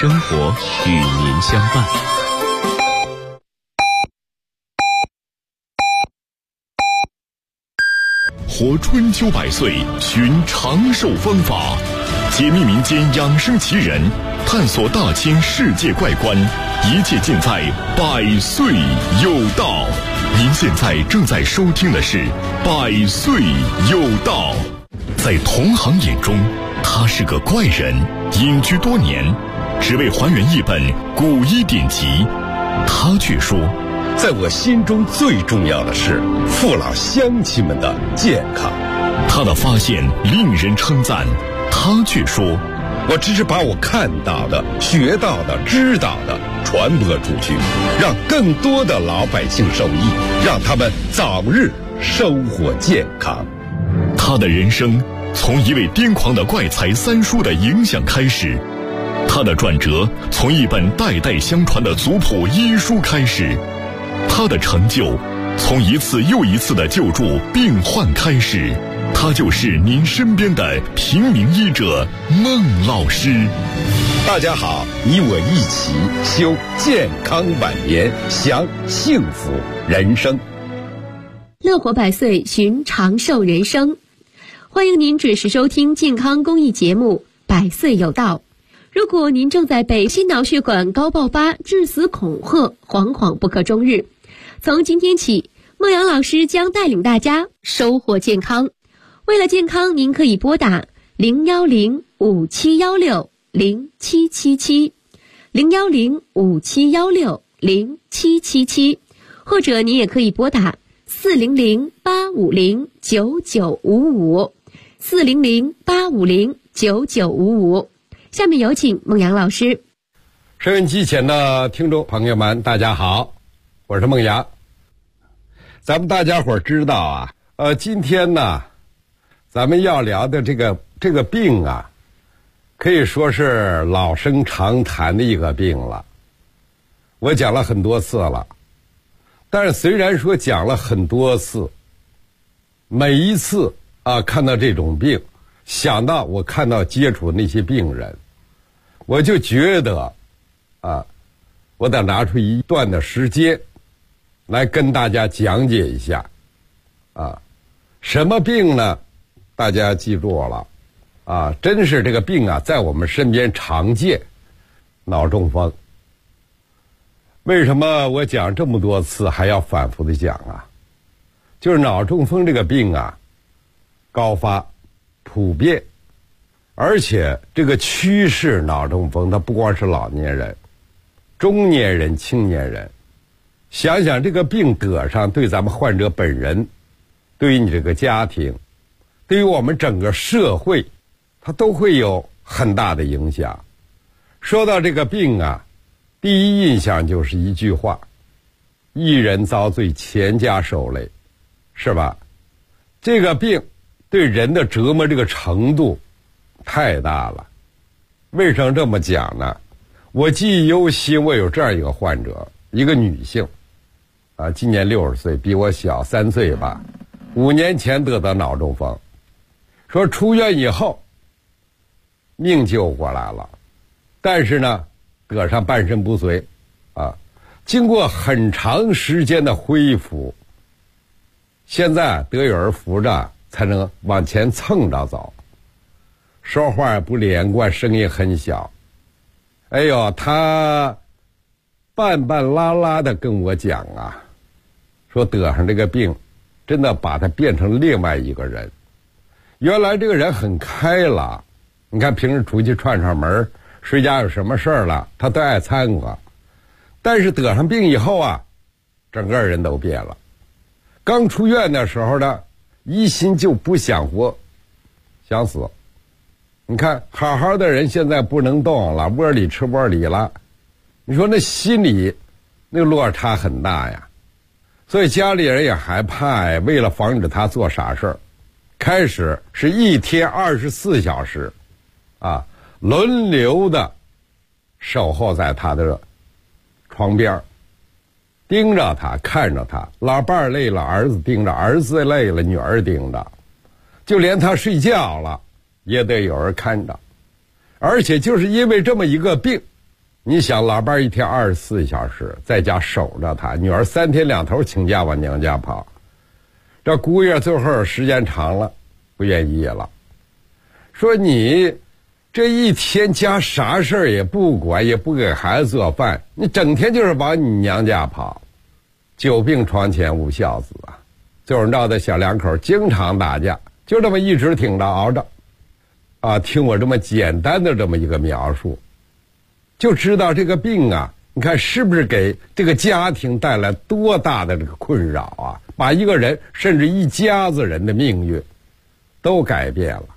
生活与您相伴。 活春秋百岁，寻长寿方法，解密民间养生奇人，探索大千世界怪观，一切尽在百岁有道。您现在正在收听的是百岁有道。在同行眼中，他是个怪人，隐居多年，只为还原一本古医典籍。他却说， 在我心中最重要的是父老乡亲们的健康。 他的发现令人称赞，他却说， 我只是把我看到的、学到的、知道的传播出去，让更多的老百姓受益，让他们早日生活健康。 他的人生从一位癫狂的怪才三叔的影响开始，他的转折从一本代代相传的族谱医书开始，他的成就从一次又一次的救助病患开始。他就是您身边的平民医者孟老师。 大家好，你我一起修健康晚年，享幸福人生。 乐活百岁，寻长寿人生。欢迎您准时收听健康公益节目《百岁有道》。如果您正在被心脑血管高爆发、致死恐吓，惶惶不可终日，从今天起，孟阳老师将带领大家收获健康。为了健康，您可以拨打010-5716-0777 010-5716-0777，或者您也可以拨打400-850-9955 400-850-9955。下面有请孟阳老师。 收音机前的听众朋友们，大家好，我是孟阳。咱们大家伙知道啊，今天呢，咱们要聊的这个病啊，可以说是老生常谈的一个病了。我讲了很多次了，但是虽然说讲了很多次，每一次啊看到这种病，想到我看到接触那些病人，我就觉得啊，我得拿出一段的时间来跟大家讲解一下啊，什么病呢？大家记住了啊，真是这个病啊，在我们身边常见，脑中风。为什么我讲这么多次还要反复的讲啊？就是脑中风这个病啊，高发普遍，而且这个趋势脑中风它不光是老年人，中年人、青年人，想想这个病得上，对咱们患者本人，对于你这个家庭，对于我们整个社会，它都会有很大的影响。说到这个病啊，第一印象就是一句话，一人遭罪，全家受累，是吧？这个病对人的折磨这个程度太大了。为什么这么讲呢？我记忆犹新，我有这样一个患者，一个女性啊，今年60岁，比我小3岁吧，5年前得的脑中风，说出院以后命救过来了，但是呢得上半身不遂啊，经过很长时间的恢复，现在得有人扶着才能往前蹭着走，说话不连贯，声音很小。哎呦，他半拉拉的跟我讲啊，说得上这个病真的把他变成另外一个人。原来这个人很开朗，你看平时出去串门，谁家有什么事儿了他都爱掺和，但是得上病以后啊，整个人都变了。刚出院的时候呢，一心就不想活，想死。你看好好的人现在不能动了，窝里吃窝里了，你说那心里那个落差很大呀。所以家里人也害怕呀，为了防止他做傻事儿，开始是一天24小时啊，轮流的守候在他的床边，盯着他，看着他。老伴儿累了，儿子盯着；儿子累了，女儿盯着。就连他睡觉了，也得有人看着。而且就是因为这么一个病， 你想，老伴儿一天24小时在家守着他，女儿3天2头请假往娘家跑，这姑爷最后时间长了不愿意了，说你这一天家啥事儿也不管，也不给孩子做饭，你整天就是往你娘家跑，久病床前无孝子啊！最后闹的小两口经常打架，就这么一直挺着熬着，啊，听我这么简单的这么一个描述，就知道这个病啊，你看是不是给这个家庭带来多大的这个困扰啊？把一个人甚至一家子人的命运都改变了。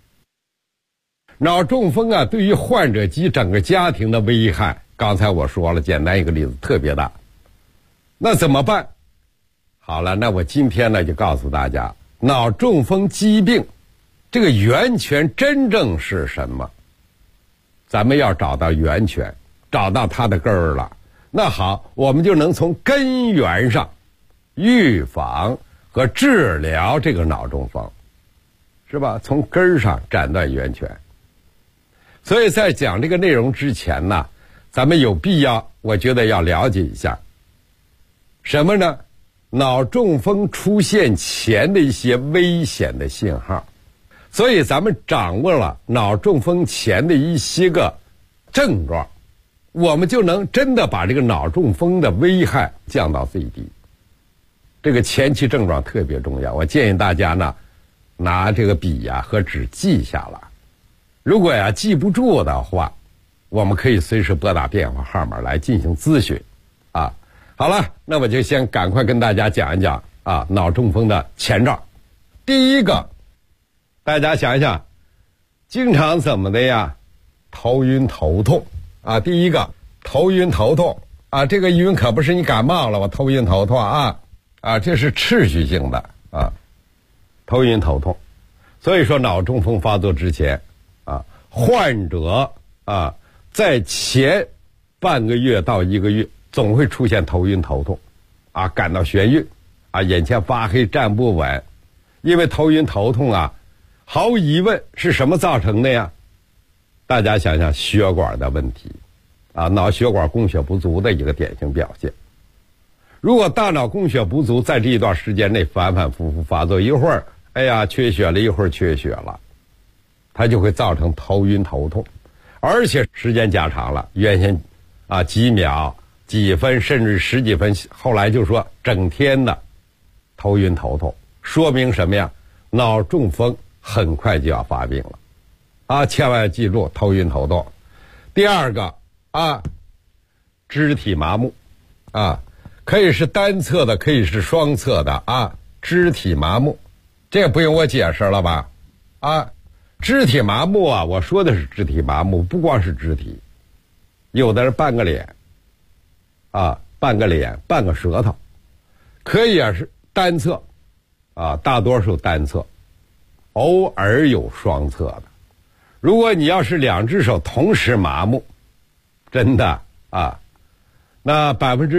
脑中风啊，对于患者及整个家庭的危害，刚才我说了，简单一个例子特别大。那怎么办？好了，那我今天呢就告诉大家，脑中风疾病这个源泉真正是什么？咱们要找到源泉，找到它的根儿了。那好，我们就能从根源上预防和治疗这个脑中风，是吧？从根儿上斩断源泉。所以在讲这个内容之前呢，咱们有必要，我觉得要了解一下什么呢？脑中风出现前的一些危险的信号。所以咱们掌握了脑中风前的一些个症状，我们就能真的把这个脑中风的危害降到最低。这个前期症状特别重要，我建议大家呢拿这个笔呀和纸记下来。如果呀记不住的话，我们可以随时拨打电话号码来进行咨询啊。好了，那我就先赶快跟大家讲一讲啊脑中风的前兆。第一个，大家想一想，经常怎么的呀？头晕头痛啊！第一个，头晕头痛啊，这个晕可不是你感冒了我头晕头痛啊，这是持续性的啊，头晕头痛。所以说脑中风发作之前啊，患者啊在前半个月到1个月总会出现头晕头痛啊，感到眩晕啊，眼前发黑站不稳。因为头晕头痛啊，毫无疑问是什么造成的呀？大家想想，血管的问题啊，脑血管供血不足的一个典型表现。如果大脑供血不足，在这一段时间内反反复复发作，一会儿哎呀缺血了，一会儿缺血了，它就会造成头晕头痛，而且时间加长了，原先啊几秒、几分甚至10几分，后来就说整天的头晕头痛，说明什么呀？脑中风很快就要发病了啊！千万要记住，头晕头痛。第二个啊，肢体麻木啊，可以是单侧的，可以是双侧的啊，肢体麻木，这不用我解释了吧？啊，肢体麻木啊，我说的是肢体麻木，不光是肢体，有的是半个脸啊，半个脸，半个舌头，可以啊是单侧啊，大多数单侧，偶尔有双侧的。如果你要是2只手同时麻木，真的啊，那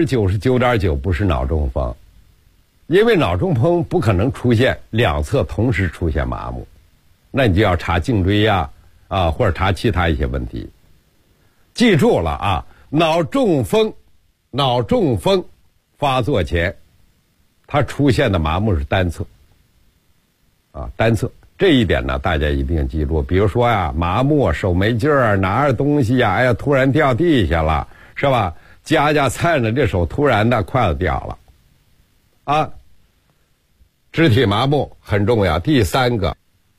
99.9%不是脑中风，因为脑中风不可能出现2侧同时出现麻木，那你就要查颈椎呀或者查其他一些问题。记住了啊，脑中风发作前，它出现的麻木是单侧啊，单侧。这一点呢，大家一定记住。比如说呀，麻木、手没劲儿，拿着东西呀，哎呀，突然掉地下了，是吧？夹菜呢，这手突然的筷子掉了，啊，肢体麻木很重要。第三个，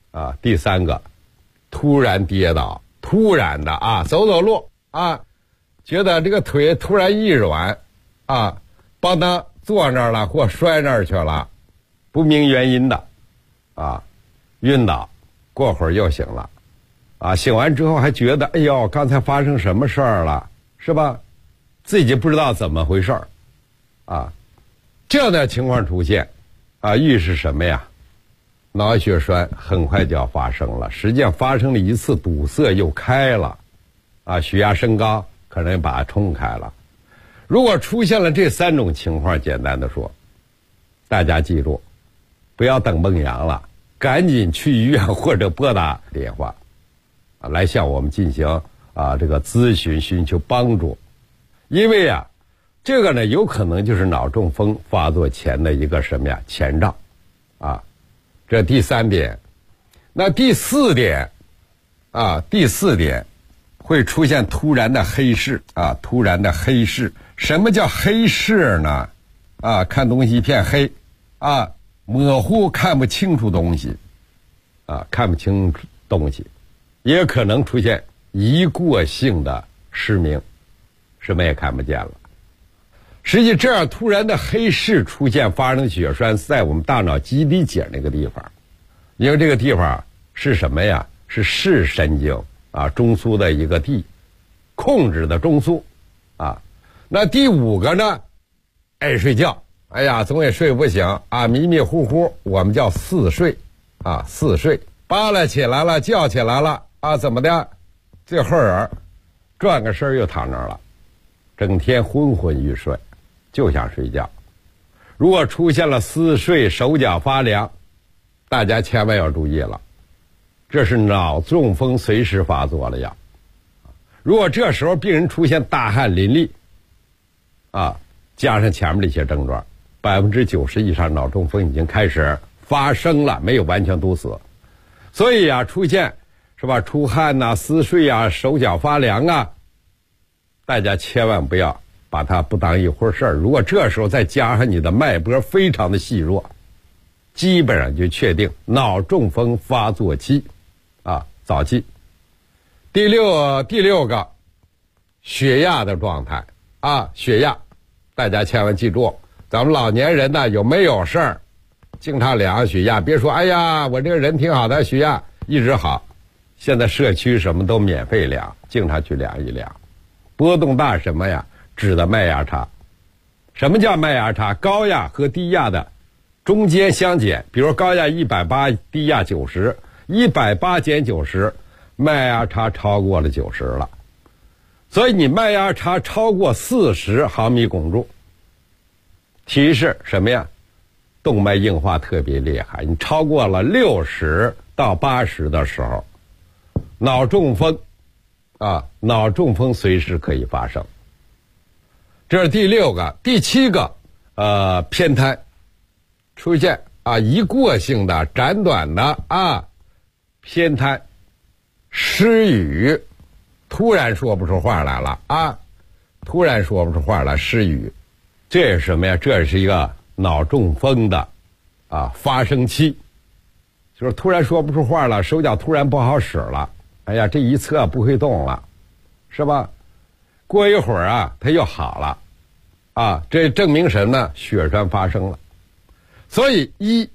突然跌倒，突然的啊，走路啊，觉得这个腿突然一软，啊，帮他坐那儿了或摔那儿去了，不明原因的，啊。晕倒，过会儿又醒了，啊，醒完之后还觉得，哎呦，刚才发生什么事儿了，是吧？自己不知道怎么回事儿，啊，这样的情况出现，啊，预示什么呀？脑血栓很快就要发生了，实际上发生了一次堵塞又开了，啊，血压升高可能把它冲开了。如果出现了这3种情况，简单的说，大家记住，不要等梦阳了。赶紧去医院或者拨打电话，来向我们进行这个咨询，寻求帮助。因为这个呢有可能就是脑中风发作前的一个什么呀前兆这第3点。那第4点会出现突然的黑视突然的黑视。什么叫黑视呢？看东西一片黑模糊，看不清楚东西看不清东西，也可能出现一过性的失明，什么也看不见了。实际这样突然的黑视出现发生血栓在我们大脑基底节那个地方，因为这个地方是什么呀？是视神经中枢的一个地，控制的中枢那第5个呢，爱睡觉，总也睡不醒迷迷糊糊，我们叫似睡似睡，扒拉起来了，叫起来了怎么的？这会儿转个身又躺那儿了，整天昏昏欲睡，就想睡觉。如果出现了似睡、手脚发凉，大家千万要注意了，这是脑中风随时发作了呀。如果这时候病人出现大汗淋漓加上前面这些症状，90%以上脑中风已经开始发生了，没有完全堵死。所以出现是吧出汗似睡手脚发凉大家千万不要把它不当一回事儿。如果这时候再加上你的脉搏非常的细弱，基本上就确定脑中风发作期早期。第六个血压的状态血压，大家千万记住，咱们老年人呢有没有事儿经常量血压，别说我这个人挺好的，血压一直好。现在社区什么都免费量，经常去量一量。波动大什么呀？指的脉压差。什么叫脉压差？高压和低压的中间相减，比如高压180，低压90，180减90，脉压差超过了90了。所以你脉压差超过40毫米汞柱，提示什么呀？动脉硬化特别厉害。你超过了60到80的时候，脑中风随时可以发生。这是第6个。第7个偏瘫，出现一过性的暂短的偏瘫，失语，突然说不出话来了突然说不出话来，失语。这是什么呀？这是一个脑中风的发生期，就是突然说不出话了，手脚突然不好使了，这一侧不会动了，是吧？过一会儿它又好了这证明什么呢？血栓发生了。所以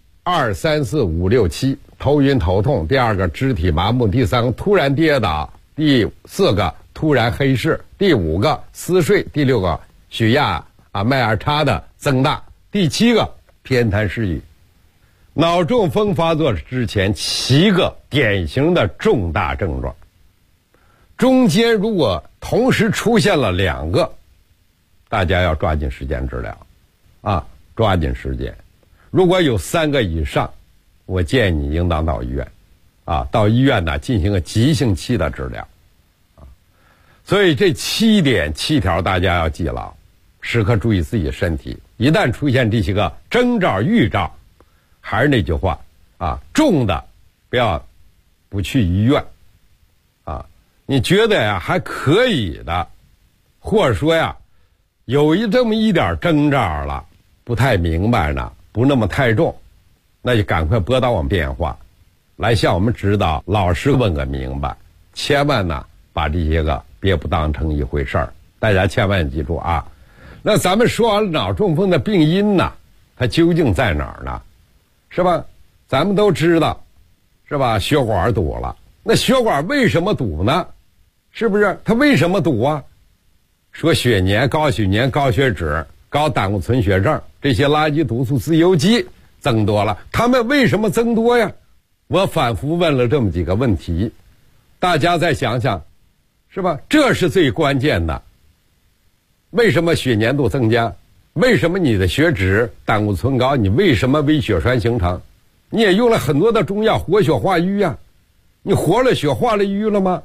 1、2、3、4、5、6、7，头晕头痛；第2个肢体麻木；第3个突然跌倒；第4个突然黑视；第5个似睡；第6个血压脉压差的增大；第7个偏瘫失语。脑中风发作之前7个典型的重大症状，中间如果同时出现了2个，大家要抓紧时间治疗抓紧时间。如果有3个以上，我建议你应当到医院到医院呢进行个急性期的治疗所以这7条大家要记牢，时刻注意自己的身体。一旦出现这些个征兆预兆，还是那句话重的不去医院你觉得还可以的，或者说有这么一点征兆了，不太明白呢，不那么太重，那就赶快拨打我们电话来向我们指导，老师问个明白。千万呢把这些个别不当成一回事儿，大家千万记住那咱们说完了脑中风的病因呢，它究竟在哪儿呢？是吧？咱们都知道，是吧？血管堵了，那血管为什么堵呢？是不是？它为什么堵说血粘、高血粘、高血脂、高胆固醇血症，这些垃圾毒素自由基增多了，它们为什么增多呀？我反复问了这么几个问题，大家再想想，是吧？这是最关键的。为什么血粘度增加？为什么你的血脂、胆固醇高？你为什么微血栓形成？你也用了很多的中药活血化瘀你活了血化了瘀了吗？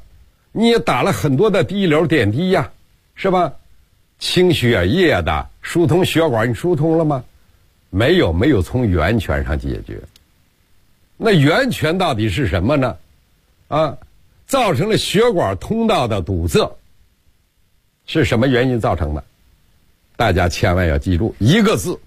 你也打了很多的滴流点滴呀，是吧？清血液的，疏通血管，你疏通了吗？没有从源泉上解决。那源泉到底是什么呢？造成了血管通道的堵塞，是什么原因造成的？大家千万要记住一个字，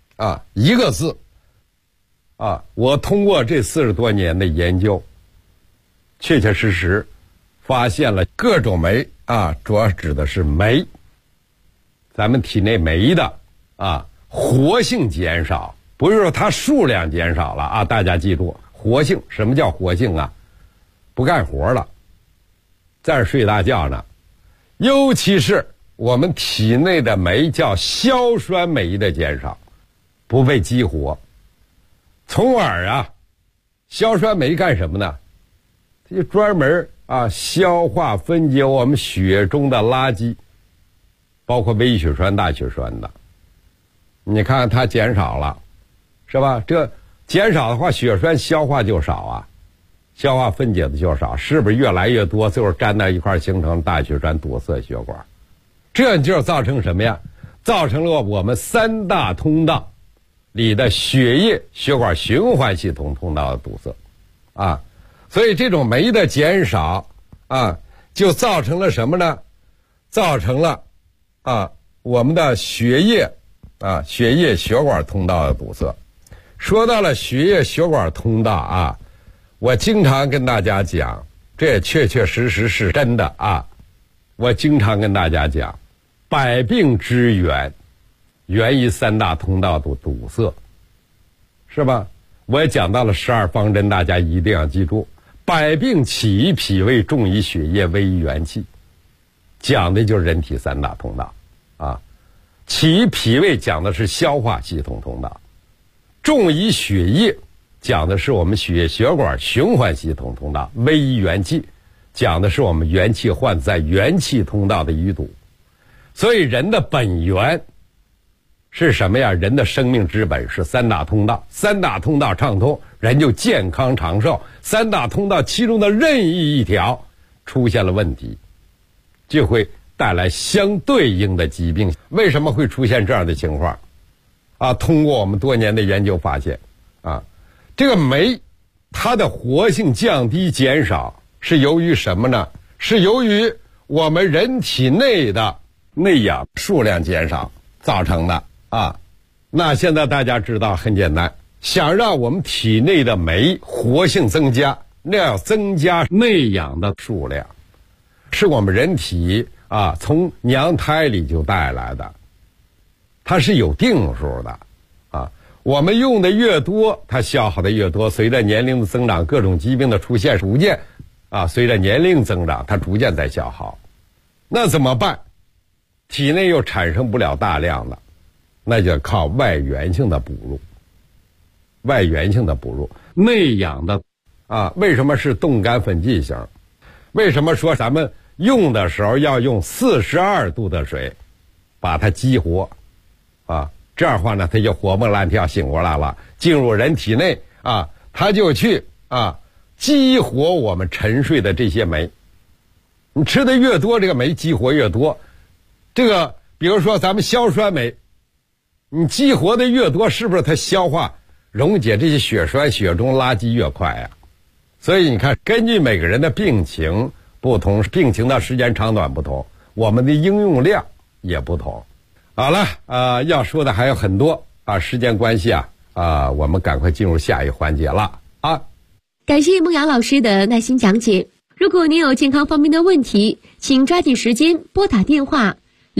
我通过这40多年的研究，确确实实发现了各种酶主要指的是酶，咱们体内酶的活性减少，不是说它数量减少了大家记住活性。什么叫活性啊？不干活了，在这睡大觉呢。尤其是我们体内的酶叫硝酸酶的减少，不被激活，从而硝酸酶干什么呢？它就专门消化分解我们血中的垃圾，包括微血栓、大血栓的。你看它减少了，是吧？这减少的话，血栓消化就少消化分解的就少，是不是越来越多，最后粘到一块形成大血栓，堵塞血管？这就造成什么呀？造成了我们3大通道里的血液、血管循环系统通道的堵塞所以这种酶的减少就造成了什么呢？造成了我们的血液血管通道的堵塞。说到了血液血管通道我经常跟大家讲，这也确确实实是真的我经常跟大家讲，百病之源源于3大通道的堵塞，是吧？我也讲到了12方针，大家一定要记住。百病起于脾胃，重于血液，危于元气，讲的就是人体3大通道起于脾胃讲的是消化系统通道，重于血液讲的是我们血液血管循环系统通道，危于元气讲的是我们元气患在元气通道的淤堵。所以人的本源是什么呀？人的生命之本是3大通道，3大通道畅通，人就健康长寿。3大通道其中的任意一条出现了问题，就会带来相对应的疾病。为什么会出现这样的情况通过我们多年的研究发现这个酶它的活性降低减少是由于什么呢？是由于我们人体内的内氧数量减少造成的那现在大家知道很简单，想让我们体内的酶活性增加，那要增加内氧的数量，是我们人体从娘胎里就带来的，它是有定数的我们用的越多，它消耗的越多。随着年龄的增长，各种疾病的出现，逐渐随着年龄增长，它逐渐在消耗。那怎么办？体内又产生不了大量的，那就靠外源性的补入。外源性的补入，内氧的为什么是冻干粉剂型？为什么说咱们用的时候要用42度的水把它激活这样的话呢，它就活蹦乱跳，醒过来了，进入人体内它就去激活我们沉睡的这些酶。你吃的越多，这个酶激活越多。这个比如说咱们硝酸酶，你激活的越多，是不是它消化溶解这些血栓血中垃圾越快所以你看，根据每个人的病情不同，病情的时间长短不同，我们的应用量也不同。好了要说的还有很多时间关系我们赶快进入下一环节了感谢孟阳老师的耐心讲解。如果您有健康方面的问题，请抓紧时间拨打电话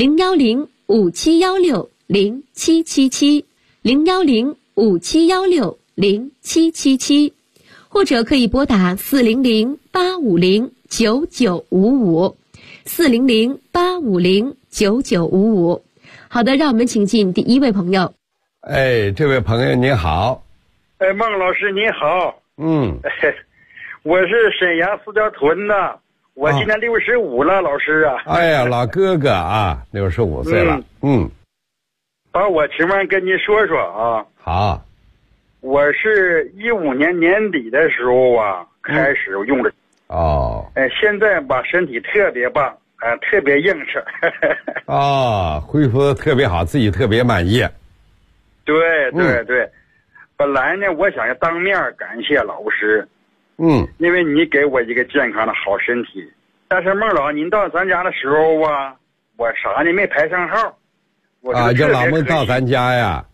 010-5716-0777 010-5716-0777，或者可以拨打400-850-9955 400-850-9955。好的，让我们请进第一位朋友。 这位朋友您好。 孟老师您好。我是沈阳四条屯的，我今年65了，老师哎呀，老哥哥65岁了。 把我情况跟您说说好。 我是15年年底的时候开始用的哦。 现在吧身体特别棒，特别硬实。 恢复的特别好，自己特别满意。 对对对，本来呢我想要当面感谢老师，因为你给我一个健康的好身体。但是孟老您到咱家的时候啊，我啥呢没排上号。 就老孟到咱家呀。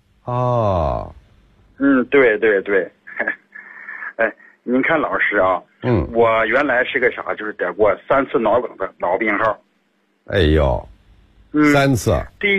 对对对。您看老师啊，我原来是个啥，就是得过3次脑梗的老病号。 哎呦，3次。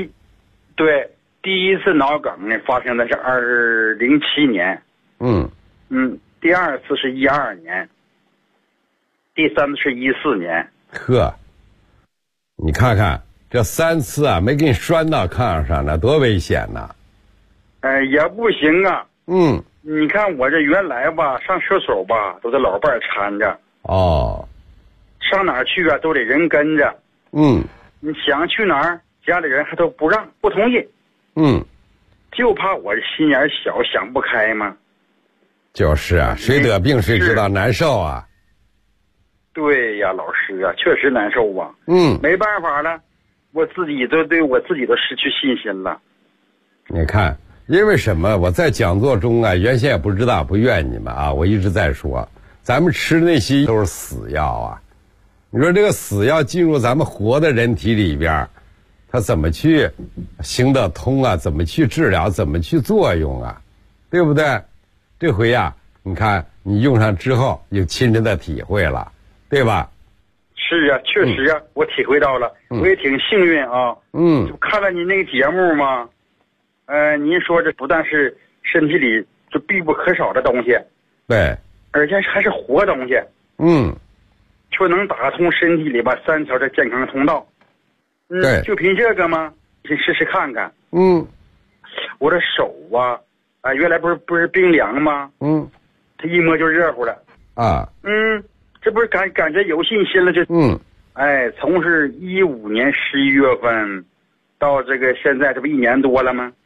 第一次脑梗呢发生的是2007年。第二次是12年，第三次是14年。 呵，你看看这3次啊，没给你拴到炕上，那多危险呐！ 也不行啊。你看我这原来吧，上厕所吧都得老伴搀着。上哪儿去啊都得人跟着。你想去哪儿，家里人还都不同意。就怕我这心眼小，想不开嘛。 就是啊，谁得病谁知道难受啊。 对呀，老师啊，确实难受啊。没办法了，我自己都对我自己都失去信心了。 你看，因为什么？我在讲座中啊，原先也不知道，不怨你们啊，我一直在说，咱们吃那些都是死药啊。你说这个死药进入咱们活的人体里边，它怎么去行得通啊？怎么去治疗？怎么去作用啊？对不对？这回呀，你看你用上之后，有亲身的体会了，对吧？ 是啊，确实啊，我体会到了，我也挺幸运啊。就看了您那个节目嘛，您说这不但是身体里就必不可少的东西， 对， 而且还是活东西。就能打通身体里吧3条的健康通道。 对， 就凭这个吗？你试试看看。我的手啊，原来不是冰凉吗？它一摸就热乎了。这不是感觉有信心了就。从是15年11月份到这个现在，这不1年多了吗？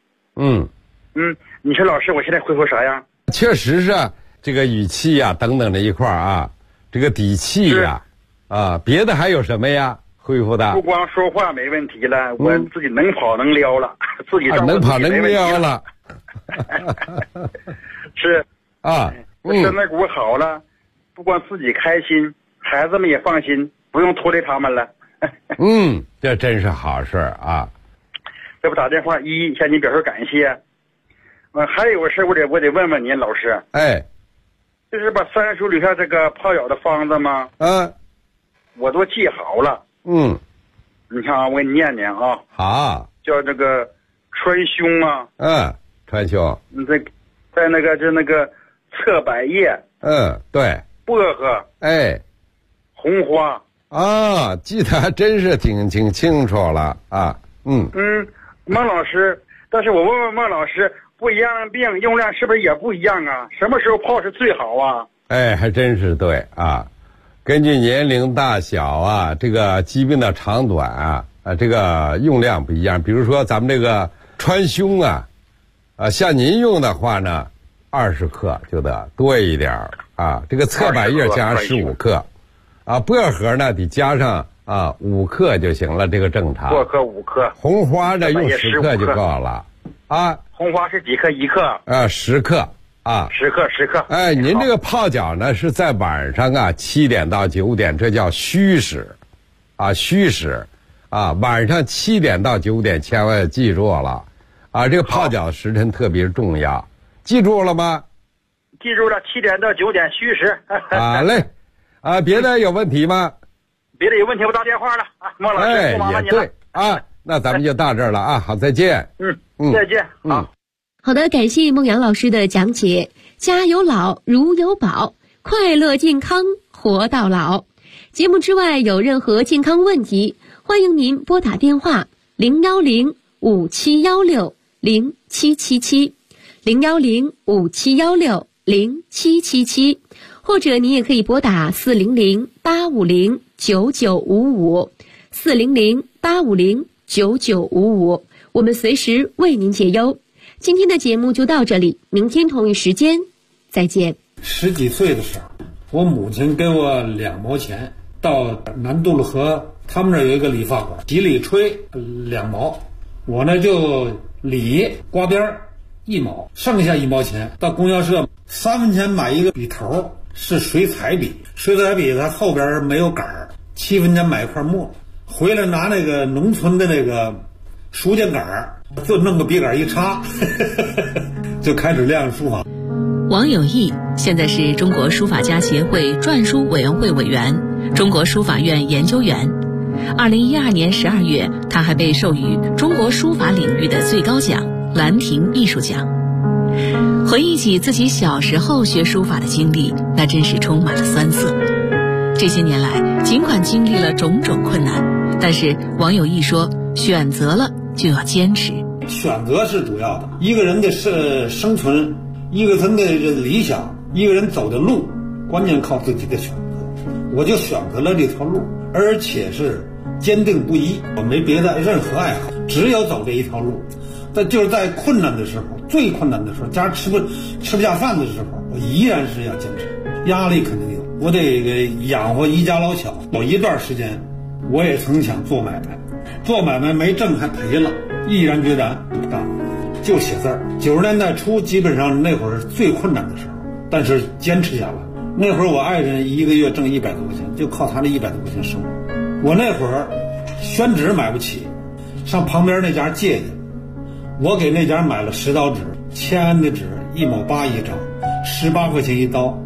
你说老师，我现在恢复啥样？ 确实是这个语气呀，等等的一块啊，这个底气呀，别的还有什么呀？恢复的不光说话没问题了，我自己能跑能撩了，自己能跑能撩了。 是身子骨好了，不光自己开心，孩子们也放心，不用拖累他们了。 这真是好事啊！ 这不打电话向您表示感谢。还有个事我得问问您老师。就是把3书里头这个泡脚的方子吗？我都记好了。你看啊，我给你念念啊。 好。 叫这个川芎啊。 川芎。 在那个侧柏叶。 对。 薄荷。红花。 记得还真是挺清楚了啊。 孟老师，但是我问孟老师，不一样的病用量是不是也不一样啊？什么时候泡是最好啊？ 还真是对啊。根据年龄大小啊，这个疾病的长短啊，这个用量不一样。比如说咱们这个川芎啊，像您用的话呢，20克就得多一点啊。这个侧柏叶加上15克，薄荷呢得加上5克就行了，这个正常。 薄荷5克， 红花呢用10克就够了。 红花是几克？1克。 10克。 10克。 您这个泡脚呢是在晚上7点到9点，这叫虚时，虚时，晚上7点到9点千万记住了，这个泡脚时辰特别重要，记住了吗？ 记住了，7点到9点虚时。 好嘞，别的有问题吗？ 别的有问题我打电话了孟老师，不麻烦您了。 对那咱们就到这儿了好，再见。 再见。 好的，感谢孟阳老师的讲解。家有老，如有宝，快乐健康活到老。节目之外有任何健康问题，欢迎您拨打电话010-5716-0777 010-5716-0777，或者您也可以拨打400-850-9955 400-850-9955，我们随时为您解忧。今天的节目就到这里，明天同一时间再见。 10几岁的时候， 我母亲给我2毛钱，到南渡路河他们那有一个理发馆，洗理吹2毛，我呢就理刮边1毛，剩下1毛钱到供销社3分钱买一个笔头，是水彩笔，水彩笔它后边没有杆儿，7分钱买一块墨，回来拿那个农村的那个书键杆儿，就弄个笔杆一插就开始练书法。 王有义现在是中国书法家协会篆书委员会委员、中国书法院研究员。2012年12月，他还被授予中国书法领域的最高奖兰亭艺术奖。回忆起自己小时候学书法的经历，那真是充满了酸涩。这些年来，尽管经历了种种困难，但是王有义说，选择了就要坚持。 选择是主要的，一个人的生存，一个人的理想，一个人走的路，关键靠自己的选择。我就选择了这条路，而且是坚定不移，我没别的任何爱好，只有走这一条路。但就是在困难的时候，最困难的时候，家吃不下饭的时候，我依然是要坚持。压力肯定有，我得养活一家老小。有一段时间，我也曾想做买卖，做买卖没挣还赔了，毅然决然不干，就写字儿。90年代初，基本上那会儿是最困难的时候，但是坚持下来。那会儿我爱人一个月挣100多块钱，就靠他那100多块钱生活。我那会儿宣纸买不起，上旁边那家借去，我给那家买了10刀纸，签安的纸1毛8一张，18块钱一刀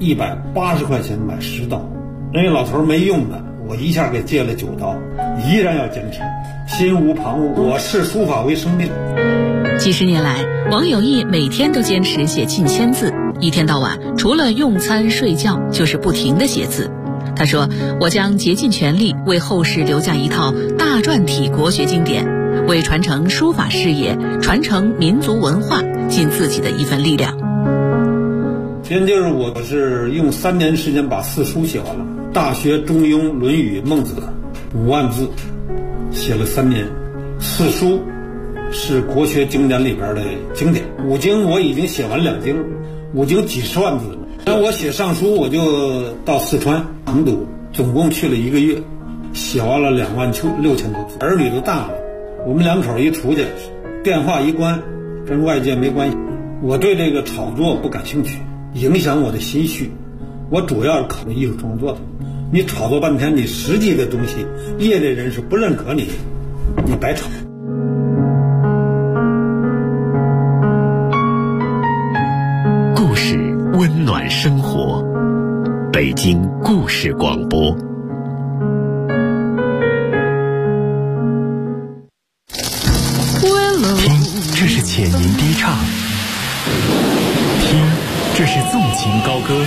，180块钱买10刀。人家老头没用的，我一下给借了9刀，依然要坚持，心无旁骛。我视书法为生命。 几十年来，王有义每天都坚持写近1000字，一天到晚除了用餐睡觉就是不停地写字。他说，我将竭尽全力为后世留下一套大篆体国学经典，为传承书法事业、传承民族文化尽自己的一份力量。 今天就是我是用3年时间把4书写完了，《大学》《中庸》《论语》《孟子》5万字，写了3年。4书是国学经典里边的经典，5经我已经写完2经，5经几十万字了。那我写上书，我就到四川成都，总共去了1个月，写完了26000多字。儿女都大了，我们2口一出去，电话一关，跟外界没关系。我对这个炒作不感兴趣，影响我的心绪。我主要是考虑艺术创作的。你炒作半天，你实际的东西，业内人士不认可你，你白炒。 故事温暖生活，北京故事广播。听，这是浅吟低唱；听，这是纵情高歌；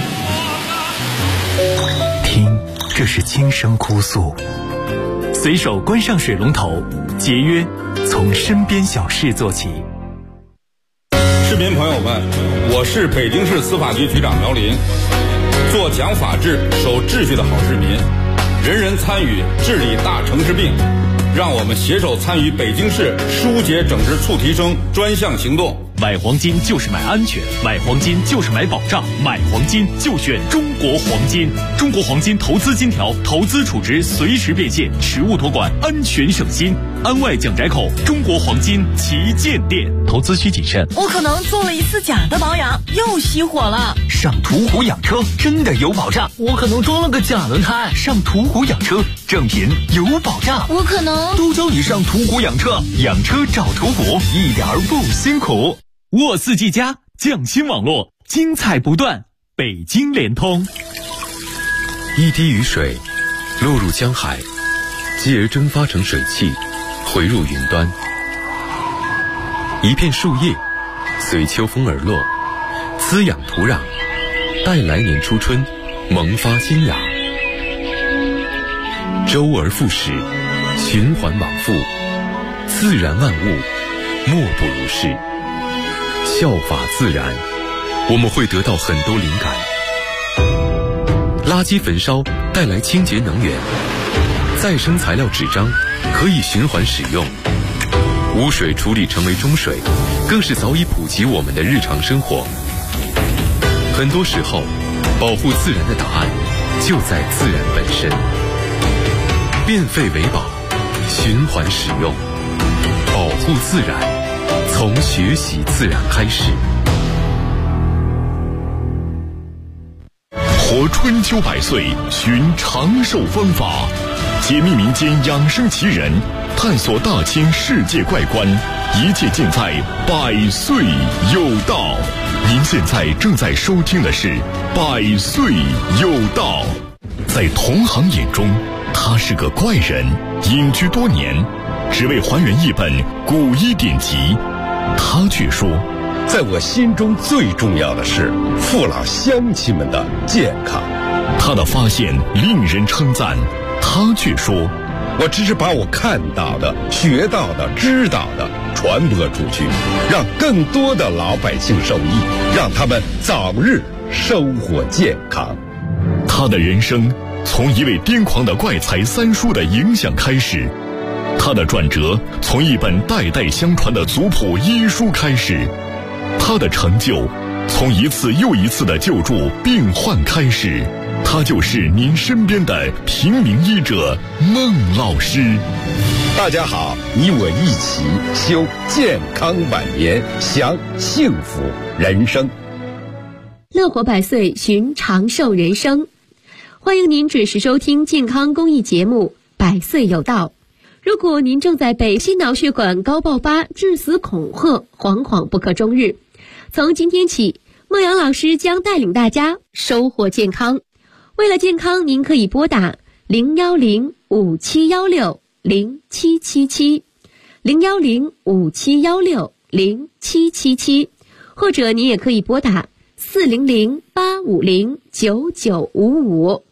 听，这是轻声哭诉。随手关上水龙头，节约从身边小事做起。 市民朋友们，我是北京市司法局局长苗林。做讲法治、守秩序的好市民，人人参与治理大城市病。让我们携手参与北京市疏解整治促提升专项行动。 买黄金就是买安全，买黄金就是买保障，买黄金就选中国黄金。中国黄金投资金条，投资储值随时变现，实物托管，安全省心。安外蒋宅口中国黄金旗舰店。投资需谨慎。 我可能做了一次假的保养，又熄火了。 上途虎养车真的有保障。 我可能装了个假轮胎。 上途虎养车正品有保障。 我可能都教你上途虎养车，养车找途虎，一点不辛苦。沃4G+匠心网络，精彩不断。北京联通。 一滴雨水落入江海，继而蒸发成水汽，回入云端。一片树叶随秋风而落，滋养土壤，待来年初春萌发新芽。周而复始，循环往复，自然万物莫不如是。效法自然，我们会得到很多灵感。垃圾焚烧带来清洁能源，再生材料纸张可以循环使用，污水处理成为中水，更是早已普及我们的日常生活。很多时候， 保护自然的答案就在自然本身。变废为宝，循环使用，保护自然，从学习自然开始。 活春秋百岁，寻长寿方法，解密民间养生奇人，探索大千世界怪观，一切尽在百岁有道。您现在正在收听的是百岁有道。在同行眼中，他是个怪人，隐居多年，只为还原一本古医典籍。他却说， 在我心中最重要的是父老乡亲们的健康。 他的发现令人称赞，他却说， 我只是把我看到的、学到的、知道的传播出去，让更多的老百姓受益，让他们早日生活健康。 他的人生从一位癫狂的怪才三叔的影响开始，他的转折从一本代代相传的族谱医书开始，他的成就从一次又一次的救助病患开始。他就是您身边的平民医者孟老师。 大家好，你我一起修健康晚年，享幸福人生。 乐活百岁，寻长寿人生。欢迎您准时收听健康公益节目《百岁有道》。如果您正在被心脑血管高爆发致死恐吓，惶惶不可终日，从今天起，孟阳老师将带领大家收获健康。为了健康，您可以拨打010-5716-0777 010-5716-0777，或者您也可以拨打400-850-9955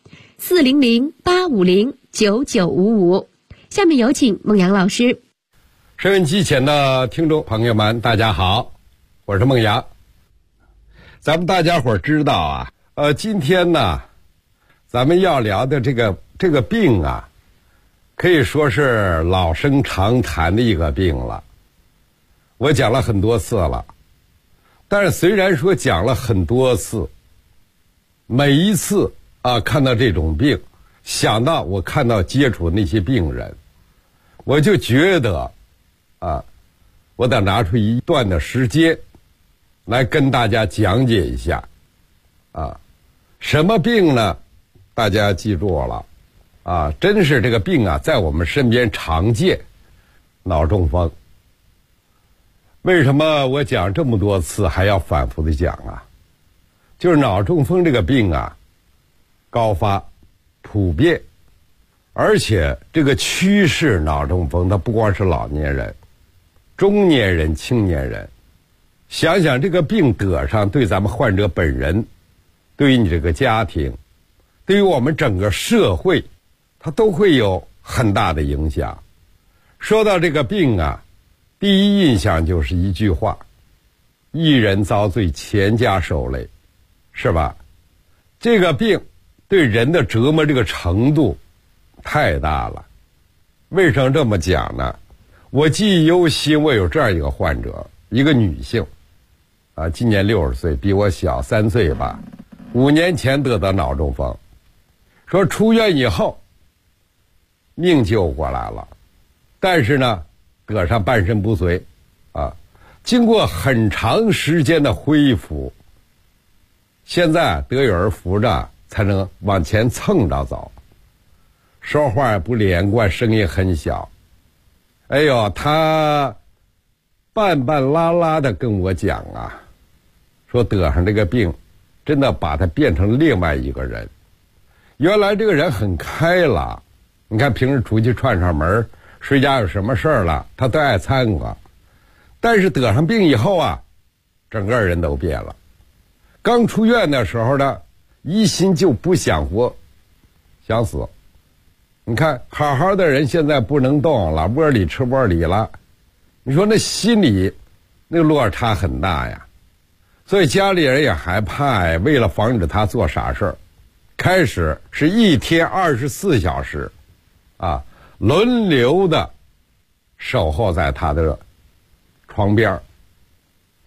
400-850-9955。下面有请孟阳老师。 收音机前的听众朋友们，大家好，我是孟阳。咱们大家伙知道啊，今天呢，咱们要聊的这个病啊，可以说是老生常谈的一个病了。我讲了很多次了，但是虽然说讲了很多次，每一次啊看到这种病，想到我看到接触那些病人，我就觉得啊，我得拿出一段的时间来跟大家讲解一下啊，什么病呢？大家记住了啊，真是这个病啊，在我们身边常见，脑中风。为什么我讲这么多次还要反复的讲啊？就是脑中风这个病啊，高发普遍，而且这个趋势脑中风它不光是老年人，中年人、青年人，想想这个病得上，对咱们患者本人，对于你这个家庭，对于我们整个社会，它都会有很大的影响。说到这个病啊，第一印象就是一句话，一人遭罪，全家受累，是吧？这个病对人的折磨这个程度太大了。为什么这么讲呢？我记忆犹新，我有这样一个患者，一个女性啊，今年60岁，比我小3岁吧，5年前得的脑中风，说出院以后命救过来了，但是呢得上半身不遂啊，经过很长时间的恢复，现在得有人扶着才能往前蹭着走，说话也不连贯，声音很小。哎呦，他半拉拉的跟我讲啊，说得上这个病真的把他变成另外一个人。原来这个人很开朗，你看平时出去串门，谁家有什么事儿了他都爱参与，但是得上病以后啊，整个人都变了。刚出院的时候呢，一心就不想活，想死。你看好好的人现在不能动了，窝里吃窝里了，你说那心里那个落差很大呀。所以家里人也害怕呀，为了防止他做傻事儿，开始是一天24小时啊，轮流的守候在他的床边，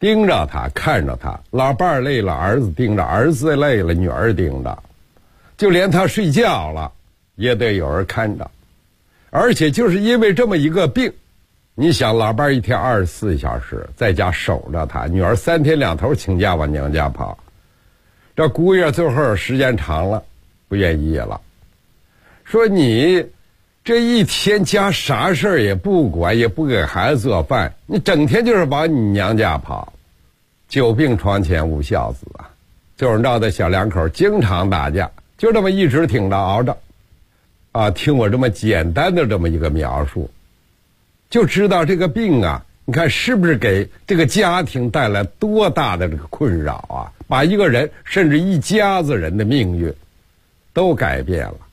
盯着他，看着他，老伴儿累了，儿子盯着，儿子累了，女儿盯着，就连他睡觉了也得有人看着。而且就是因为这么一个病，你想老伴儿一天24小时在家守着他，女儿3天2头请假往娘家跑，这姑爷最后时间长了不愿意了，说你这一天家啥事儿也不管，也不给孩子做饭，你整天就是往你娘家跑，久病床前无孝子啊！就是闹的小两口经常打架，就这么一直挺着熬着啊。听我这么简单的这么一个描述，就知道这个病啊，你看是不是给这个家庭带来多大的这个困扰啊，把一个人甚至一家子人的命运都改变了。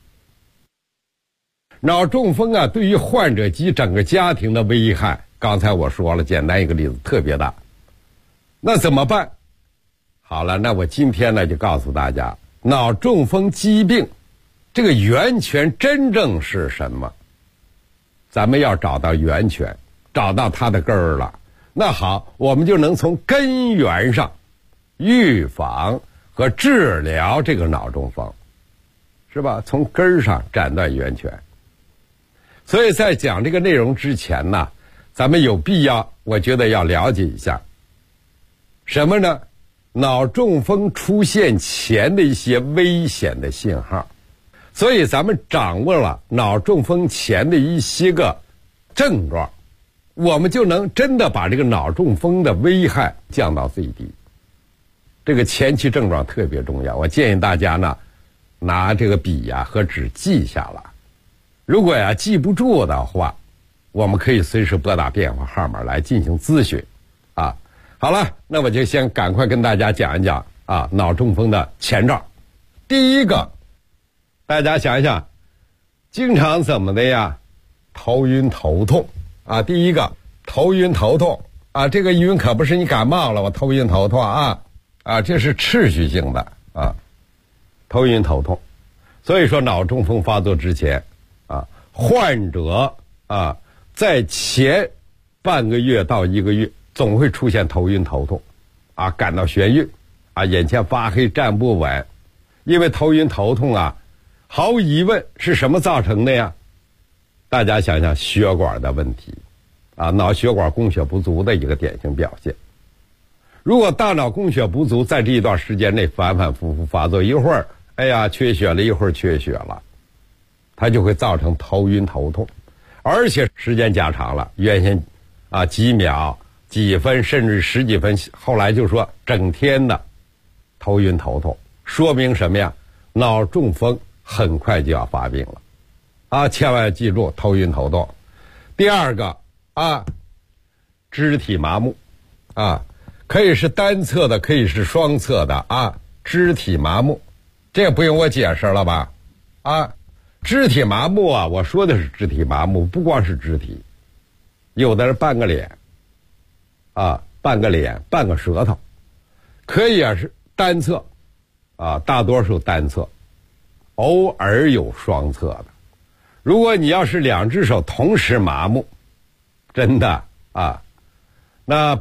脑中风啊，对于患者及整个家庭的危害，刚才我说了，简单一个例子特别大。那怎么办？好了，那我今天呢就告诉大家，脑中风疾病这个源泉真正是什么？咱们要找到源泉，找到它的根儿了。那好，我们就能从根源上预防和治疗这个脑中风，是吧？从根儿上斩断源泉。所以在讲这个内容之前呢，咱们有必要，我觉得要了解一下什么呢？脑中风出现前的一些危险的信号。所以咱们掌握了脑中风前的一些个症状，我们就能真的把这个脑中风的危害降到最低。这个前期症状特别重要，我建议大家呢拿这个笔呀和纸记下来。如果呀记不住的话，我们可以随时拨打电话号码来进行咨询啊。好了，那我就先赶快跟大家讲一讲啊脑中风的前兆。第一个，大家想一想，经常怎么的呀？头晕头痛啊。第一个，头晕头痛啊，这个晕可不是你感冒了我头晕头痛啊，这是持续性的啊，头晕头痛。所以说脑中风发作之前啊，患者啊在前半个月到1个月总会出现头晕头痛啊，感到眩晕啊，眼前发黑，站不稳。因为头晕头痛啊，毫无疑问是什么造成的呀？大家想想，血管的问题啊，脑血管供血不足的一个典型表现。如果大脑供血不足，在这一段时间内反反复复发作，一会儿哎呀缺血了，一会儿缺血了，它就会造成头晕头痛，而且时间加长了，原先啊几秒、几分甚至10几分，后来就说整天的头晕头痛，说明什么呀？脑中风很快就要发病了啊！千万要记住，头晕头痛。第二个啊，肢体麻木啊，可以是单侧的，可以是双侧的啊，肢体麻木，这不用我解释了吧？啊，肢体麻木啊，我说的是肢体麻木，不光是肢体，有的是半个脸啊，半个脸，半个舌头，可以啊是单侧啊，大多数单侧，偶尔有双侧的。如果你要是2只手同时麻木，真的啊，那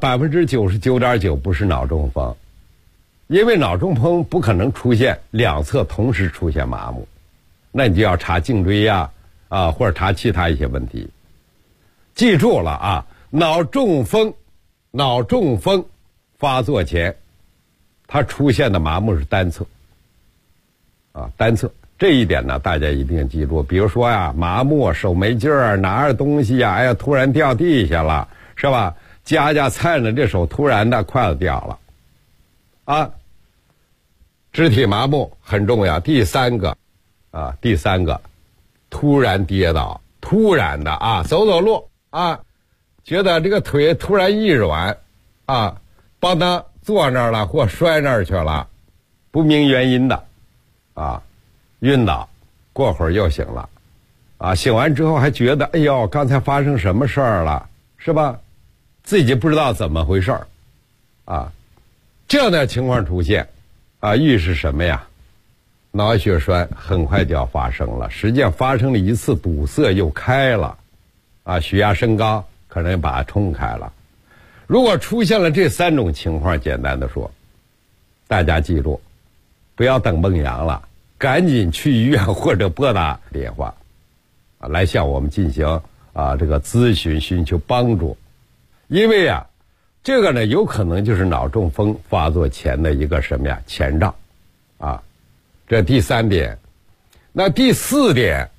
99.9%不是脑中风，因为脑中风不可能出现2侧同时出现麻木，那你就要查颈椎呀啊，或者查其他一些问题。记住了啊，脑中风发作前，它出现的麻木是单侧啊，单侧。这一点呢，大家一定记住。比如说呀，麻木，手没劲儿，拿着东西呀，哎呀，突然掉地下了，是吧？夹菜呢，这手突然的筷子掉了，啊，肢体麻木很重要。第三个，突然跌倒，突然的啊，走路啊，觉得这个腿突然一软，啊，帮他坐那儿了或摔那儿去了，不明原因的，啊。晕倒，过会儿又醒了，啊，醒完之后还觉得，哎呦，刚才发生什么事儿了，是吧？自己不知道怎么回事儿，啊，这样的情况出现，啊，预示什么呀？脑血栓很快就要发生了，实际上发生了一次堵塞又开了，啊，血压升高可能把它冲开了。 如果出现了这3种情况，简单的说，大家记住，不要等梦阳了，赶紧去医院或者拨打电话来向我们进行这个咨询，寻求帮助。因为这个呢有可能就是脑中风发作前的一个什么呀前兆这第3点。那第4点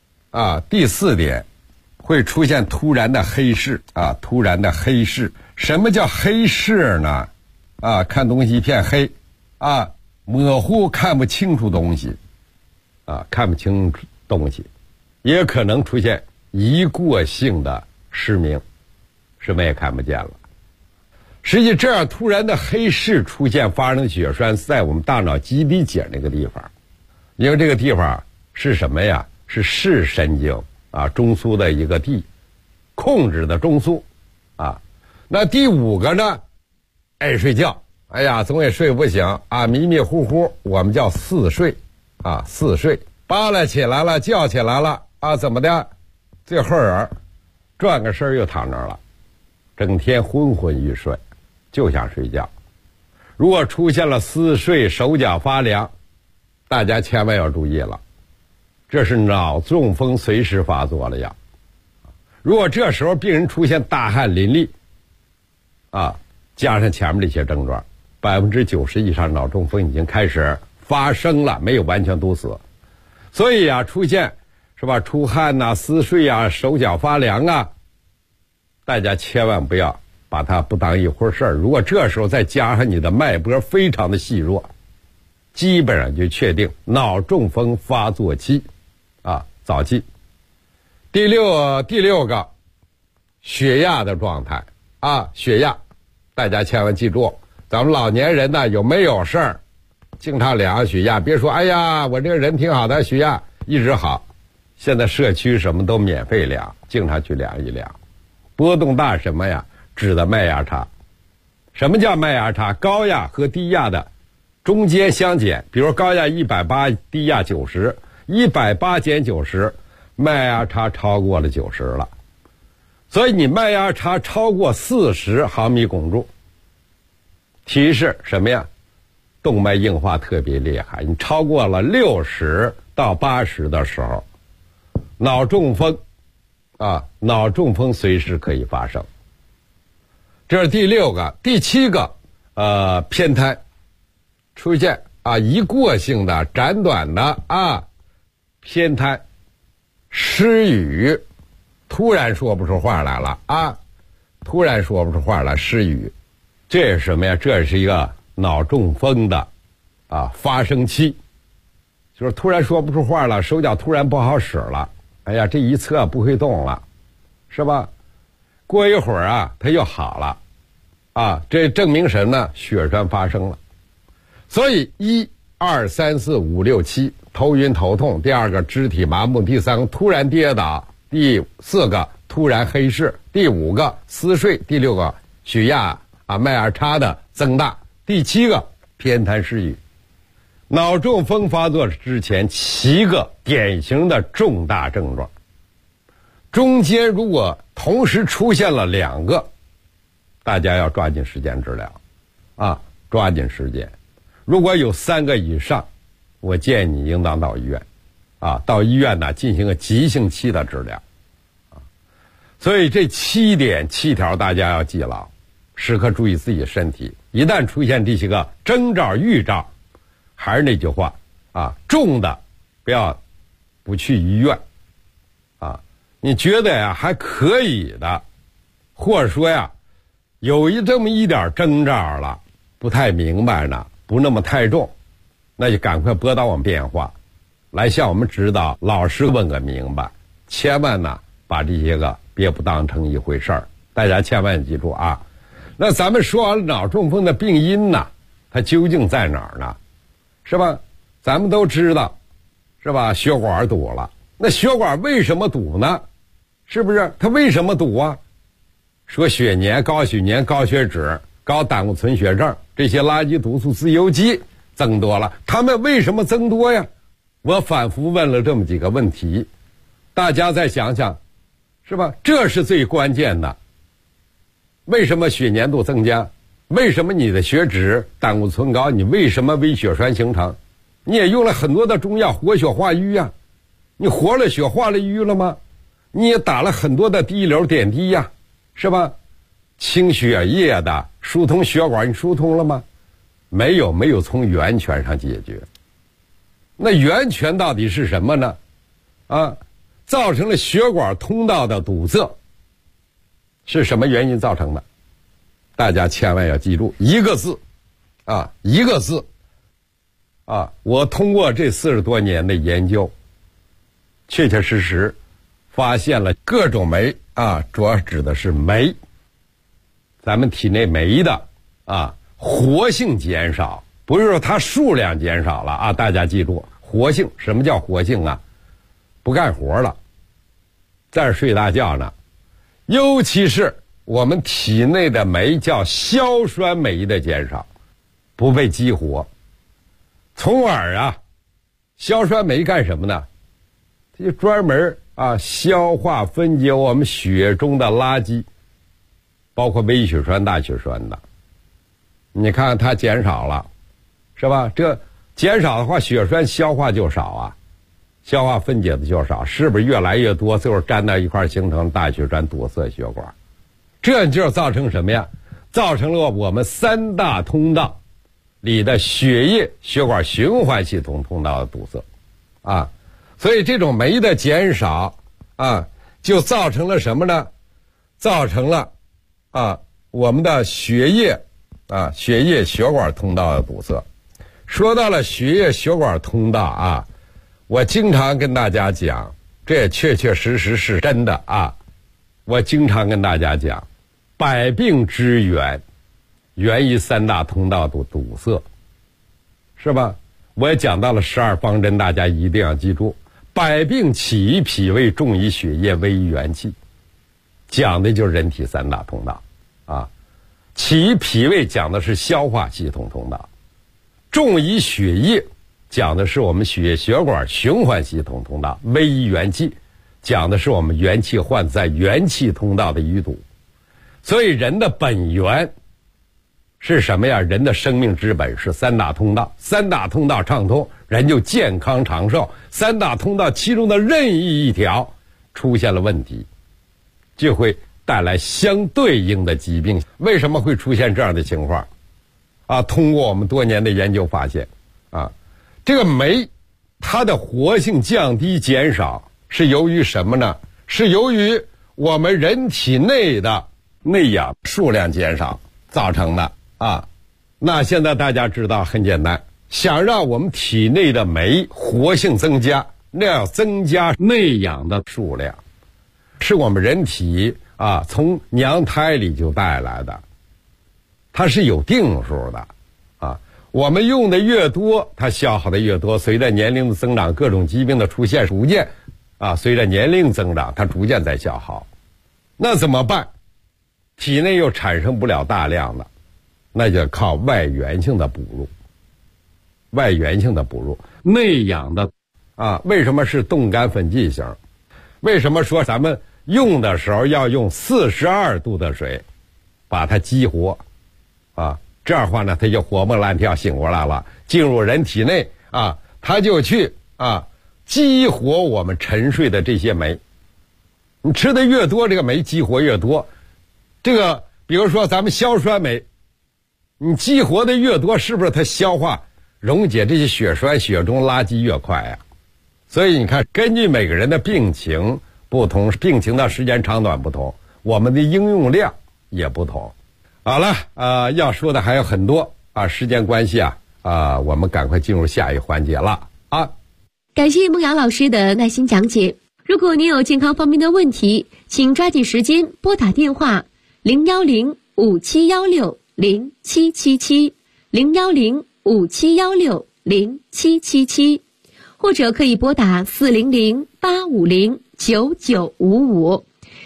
会出现突然的黑视突然的黑视。什么叫黑视呢？看东西一片黑模糊，看不清楚东西看不清东西，也可能出现一过性的失明，什么也看不见了。实际这样突然的黑视出现，发生血栓在我们大脑基底节那个地方，因为这个地方是什么呀？是视神经中枢的一个地，控制的中枢那第5个呢，爱睡觉，总也睡不醒迷迷糊糊，我们叫似睡似睡，扒拉起来了，叫起来了怎么的，最后转个身又躺那儿了，整天昏昏欲睡，就想睡觉。如果出现了似睡、手脚发凉，大家千万要注意了，这是脑中风随时发作了呀。如果这时候病人出现大汗淋漓加上前面这些症状，90%以上脑中风已经开始发生了，没有完全堵死。所以出现是吧出汗似睡手脚发凉大家千万不要把它不当一回事儿。如果这时候再加上你的脉搏非常的细弱，基本上就确定脑中风发作期早期。第六个，血压的状态血压，大家千万记住，咱们老年人呢有没有事儿经常量血压，别说我这个人挺好的，血压一直好。现在社区什么都免费量，经常去量一量。波动大什么呀？指的脉压差。什么叫脉压差？高压和低压的中间相减，比如高压180，低压90，180减90，脉压差超过了90了。所以你脉压差超过40毫米汞柱，提示什么呀？动脉硬化特别厉害。你超过了60到80的时候，脑中风随时可以发生。这是第6个。第7个偏瘫，出现一过性的暂短的偏瘫，失语，突然说不出话来了突然说不出话来，失语。这是什么呀？这是一个脑中风的发生期，就是突然说不出话了，手脚突然不好使了，这一侧不会动了，是吧？过一会儿它又好了这证明什么呢？血栓发生了。所以1、2、3、4、5、6、7，头晕头痛；第2个肢体麻木；第3个突然跌倒；第4个突然黑视；第5个似睡；第6个血压脉压差的增大；第7个偏瘫失语。脑中风发作之前7个典型的重大症状，中间如果同时出现了2个，大家要抓紧时间治疗抓紧时间。如果有3个以上，我建议你应当到医院到医院呢进行个急性期的治疗所以这7条大家要记牢，时刻注意自己的身体。一旦出现这些个征兆预兆，还是那句话重的不去医院你觉得还可以的，或者说有这么一点征兆了，不太明白呢，不那么太重，那就赶快拨打我们电话来向我们指导，老师问个明白，千万呢把这些个别不当成一回事儿。大家千万记住那咱们说完了脑中风的病因呢，它究竟在哪儿呢？是吧？咱们都知道，是吧？血管堵了，那血管为什么堵呢？是不是？它为什么堵说血粘、高血粘、高血脂、高胆固醇血症，这些垃圾毒素自由基增多了，它们为什么增多呀？我反复问了这么几个问题，大家再想想，是吧？这是最关键的。 为什么血粘度增加？为什么你的血脂、胆固醇高？你为什么微血栓形成？你也用了很多的中药活血化瘀呀，你活了血化了瘀了吗？你也打了很多的滴流点滴呀，是吧？清血液的，疏通血管，你疏通了吗？没有从源泉上解决。那源泉到底是什么呢？造成了血管通道的堵塞，是什么原因造成的？大家千万要记住一个字，我通过这40多年的研究，确确实实发现了各种酶主要指的是酶，咱们体内酶的活性减少，不是说它数量减少了大家记住活性。什么叫活性啊？不干活了，在这睡大觉呢。尤其是我们体内的酶叫硝酸酶的减少，不被激活，从而硝酸酶干什么呢？它就专门消化分解我们血中的垃圾，包括微血栓、大血栓的。你看它减少了，是吧？这减少的话，血栓消化就少消化分解的就少，是不是越来越多，最后粘到一块形成大血栓，堵塞血管？这就造成什么呀？造成了我们3大通道里的血液、血管循环系统通道的堵塞所以这种酶的减少就造成了什么呢？造成了我们的血液血管通道的堵塞。说到了血液血管通道我经常跟大家讲，这也确确实实是真的我经常跟大家讲，百病之源源于3大通道的堵塞，是吧？我也讲到了12方针，大家一定要记住。百病起于脾胃，重于血液，危于元气，讲的就是人体3大通道起于脾胃讲的是消化系统通道，重于血液讲的是我们血液血管循环系统通道，危于元气讲的是我们元气患在元气通道的淤堵。所以人的本源是什么呀？人的生命之本是3大通道，3大通道畅通，人就健康长寿。3大通道其中的任意一条出现了问题，就会带来相对应的疾病。为什么会出现这样的情况通过我们多年的研究发现这个酶它的活性降低减少是由于什么呢？是由于我们人体内的内氧数量减少造成的那现在大家知道很简单，想让我们体内的酶活性增加，那要增加内氧的数量，是我们人体从娘胎里就带来的，它是有定数的我们用的越多，它消耗的越多。随着年龄的增长，各种疾病的出现，逐渐随着年龄增长，它逐渐在消耗。那怎么办？体内又产生不了大量的，那就靠外源性的补入。外源性的补入，内氧的为什么是冻干粉剂型？为什么说咱们用的时候要用42度的水把它激活这样的话呢，它就活蹦乱跳醒过来了，进入人体内它就去激活我们沉睡的这些酶。你吃的越多，这个酶激活越多。这个比如说咱们硝酸酶，你激活的越多，是不是它消化溶解这些血栓血中垃圾越快所以你看，根据每个人的病情不同，病情的时间长短不同，我们的应用量也不同。好了要说的还有很多时间关系我们赶快进入下一个环节了感谢孟瑶老师的耐心讲解。如果您有健康方面的问题，请抓紧时间拨打电话010-5716-0777 010-5716-0777，或者可以拨打400-850-9955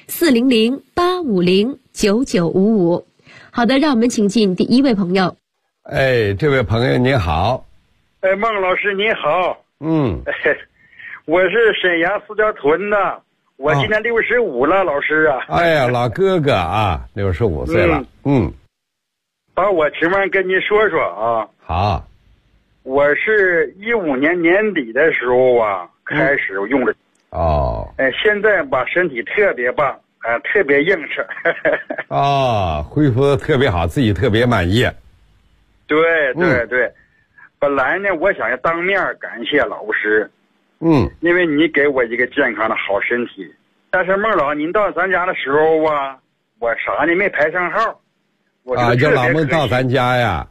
400-850-9955。好的，让我们请进第一位朋友。 这位朋友您好。 孟老师您好。我是沈阳四条屯的， 我今年65了，老师啊。 哎呀，老哥哥啊，65岁了。 把我情况跟您说说啊。 好。 我是15年年底的时候啊，开始用的。现在吧，身体特别棒，特别硬实。 恢复的特别好，自己特别满意。 对。本来呢，我想要当面感谢老师。因为你给我一个健康的好身体。但是孟老，您到咱家的时候啊，我啥呢没排上号。 叫老孟到咱家呀。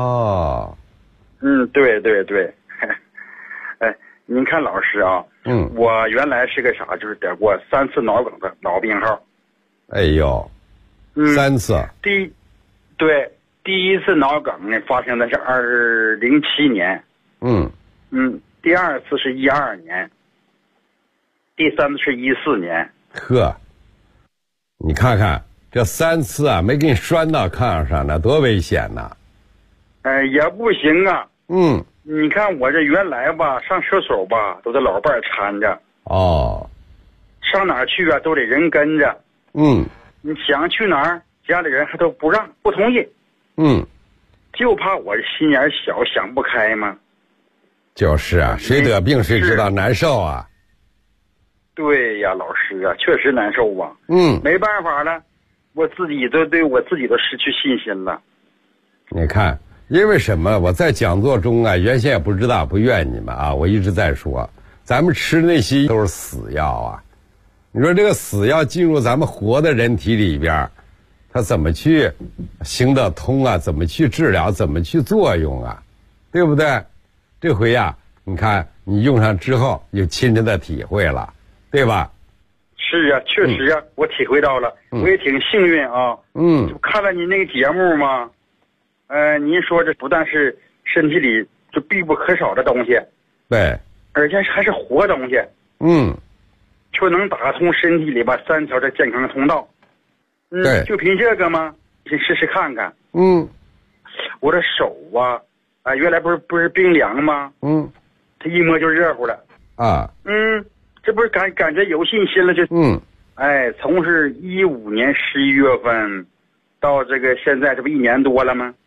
对。您看老师啊，我原来是个啥，就是得过3次脑梗的老病号。 哎呦，3次。第一次脑梗呢，发生的是2007年。第二次是12年，第三次是14年。 你看看这3次啊，没给你拴到炕上，那多危险呐！ 也不行啊。你看我这原来吧，上厕所吧都得老伴搀着。上哪儿去啊都得人跟着。你想去哪儿，家里人还都不让，不同意。就怕我这心眼小，想不开嘛。 就是啊，谁得病谁知道难受啊。 对呀，老师啊，确实难受啊。没办法了，我自己都对我自己都失去信心了。 你看，因为什么？我在讲座中啊，原先也不知道，不怨你们啊，我一直在说，咱们吃那些都是死药啊。你说这个死药进入咱们活的人体里边，它怎么去行得通啊？怎么去治疗？怎么去作用啊？对不对？这回呀，你看你用上之后有亲身的体会了，对吧？ 是啊，确实啊，我体会到了，我也挺幸运啊。就看了您那个节目嘛，您说这不但是身体里就必不可少的东西， 对， 而且还是活东西，就能打通身体里吧3条的健康通道。 对， 就凭这个吗？你试试看看。我的手啊，原来不是冰凉吗？它一摸就热乎了。这不是感觉有信心了就。从是15年11月份到这个现在，这不1年多了吗？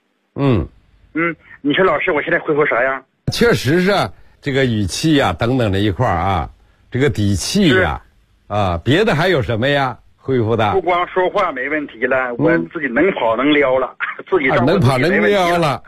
你说老师，我现在恢复啥样？ 确实是这个语气呀，等等的一块啊，这个底气呀，别的还有什么呀？恢复的不光说话没问题了，我自己能跑能撩了，自己能跑能撩了。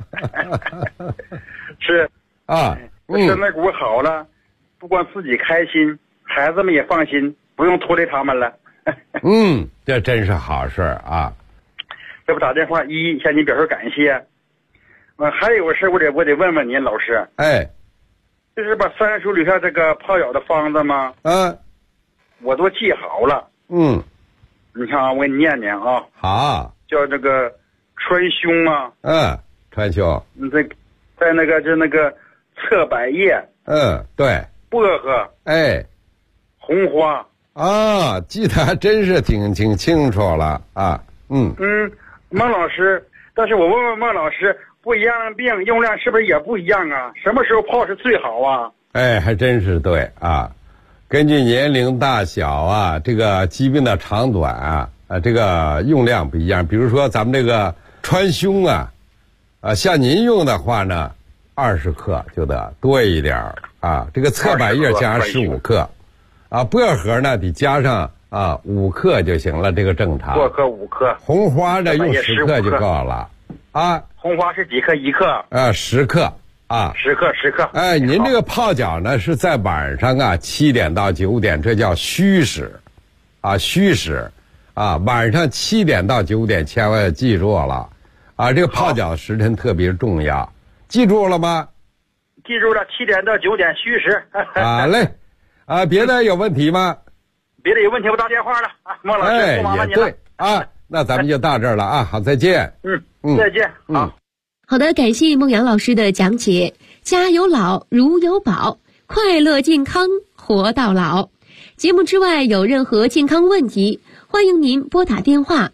是我身子骨好了，不光自己开心，孩子们也放心，不用拖累他们了。 这真是好事啊！ 这不打电话向您表示感谢。还有个事我得问问您老师。这是把3书里下这个泡脚的方子吗？我都记好了。你看啊，我给你念念啊。 好。 叫这个川芎啊。 川芎。 在那个侧柏叶。 对。 薄荷。红花。 记得还真是挺清楚了啊。 孟老师，但是我问问孟老师，不一样的病用量是不是也不一样啊？什么时候泡是最好啊？ 还真是对啊。根据年龄大小啊，这个疾病的长短啊，这个用量不一样。比如说咱们这个川芎啊，像您用的话呢，20克就得多一点啊。这个侧柏叶加15克，薄荷呢得加上5克就行了，这个正常。 薄荷5克。 红花呢用10克就够了。 红花是几克？1克。 10克。 10克。 您这个泡脚呢是在晚上7点到9点，这叫虚时，虚时，晚上7点到9点千万要记住了，这个泡脚时辰特别重要，记住了吗？ 记住了，7点到9点虚时。 好嘞，别的有问题吗？ 别的有问题我打电话了孟老师，不麻烦您了。 对那咱们就到这儿了啊，好，再见。 再见。 好的，感谢孟阳老师的讲解。家有老，如有宝，快乐健康活到老。节目之外有任何健康问题，欢迎您拨打电话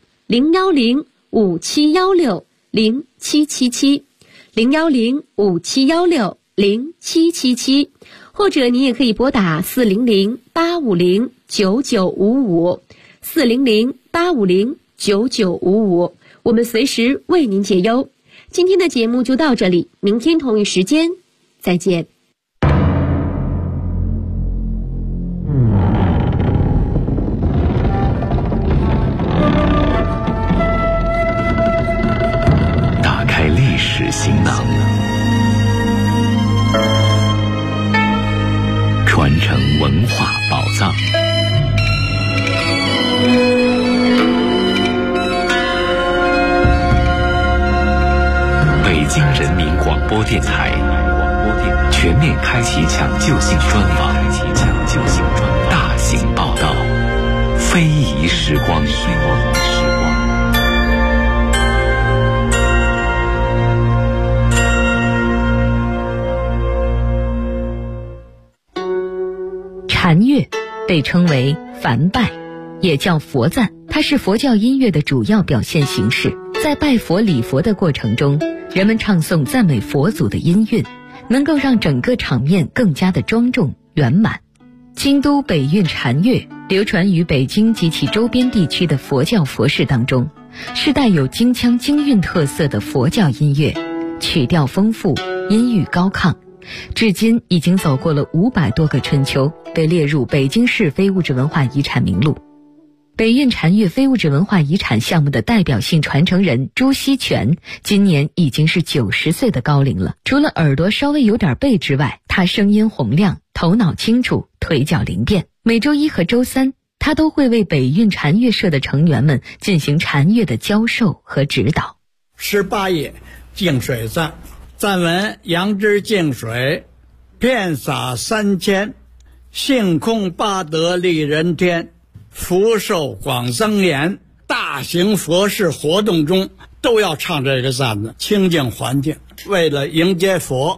010-5716-0777，010-5716-0777， 或者你也可以拨打400-850-9955，400-850-9955，我们随时为您解忧。今天的节目就到这里，明天同一时间再见。 打开历史行囊，传承文化宝藏。北京人民广播电台全面开启抢救性专访，大型报道，非遗时光。 禅乐被称为梵拜，也叫佛赞，它是佛教音乐的主要表现形式。在拜佛礼佛的过程中，人们唱诵赞美佛祖的音韵，能够让整个场面更加的庄重圆满。京都北韵禅乐流传于北京及其周边地区的佛教佛事当中，是带有京腔京韵特色的佛教音乐，曲调丰富，音域高亢，至今已经走过了500多个春秋，被列入北京市非物质文化遗产名录。北韵禅乐非物质文化遗产项目的代表性传承人朱锡全今年已经是90岁的高龄了。除了耳朵稍微有点背之外，他声音洪亮，头脑清楚，腿脚灵便。每周一和周三，他都会为北韵禅乐社的成员们进行禅乐的教授和指导。 18页净水赞，赞文：杨枝净水，遍洒3000，性空八德利人天，福寿广增延。大型佛事活动中都要唱这个赞子，清净环境，为了迎接佛。